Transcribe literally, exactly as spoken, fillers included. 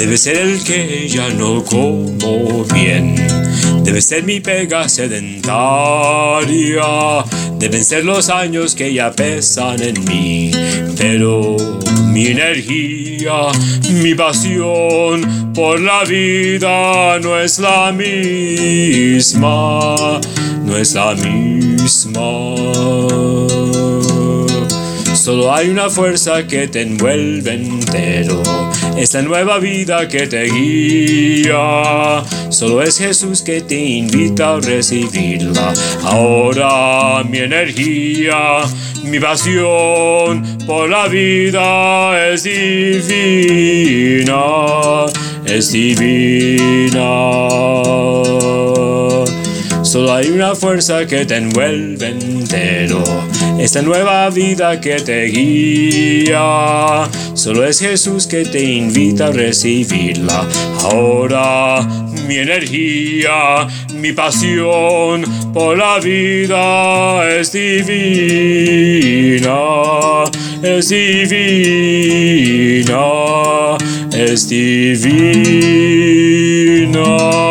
Debe ser el que ya no como bien. Debe ser mi pega sedentaria. Deben ser los años que ya pesan en mí. Pero mi energía, mi pasión por la vida no es la misma. No es la misma. Solo hay una fuerza que te envuelve entero. Es la nueva vida que te guía. Solo es Jesús que te invita a recibirla. Ahora mi energía, mi pasión por la vida es divina. Es divina. Solo hay una fuerza que te envuelve entero. Esta nueva vida que te guía. Solo es Jesús que te invita a recibirla. Ahora mi energía, mi pasión por la vida es divina. Es divina. Es divina.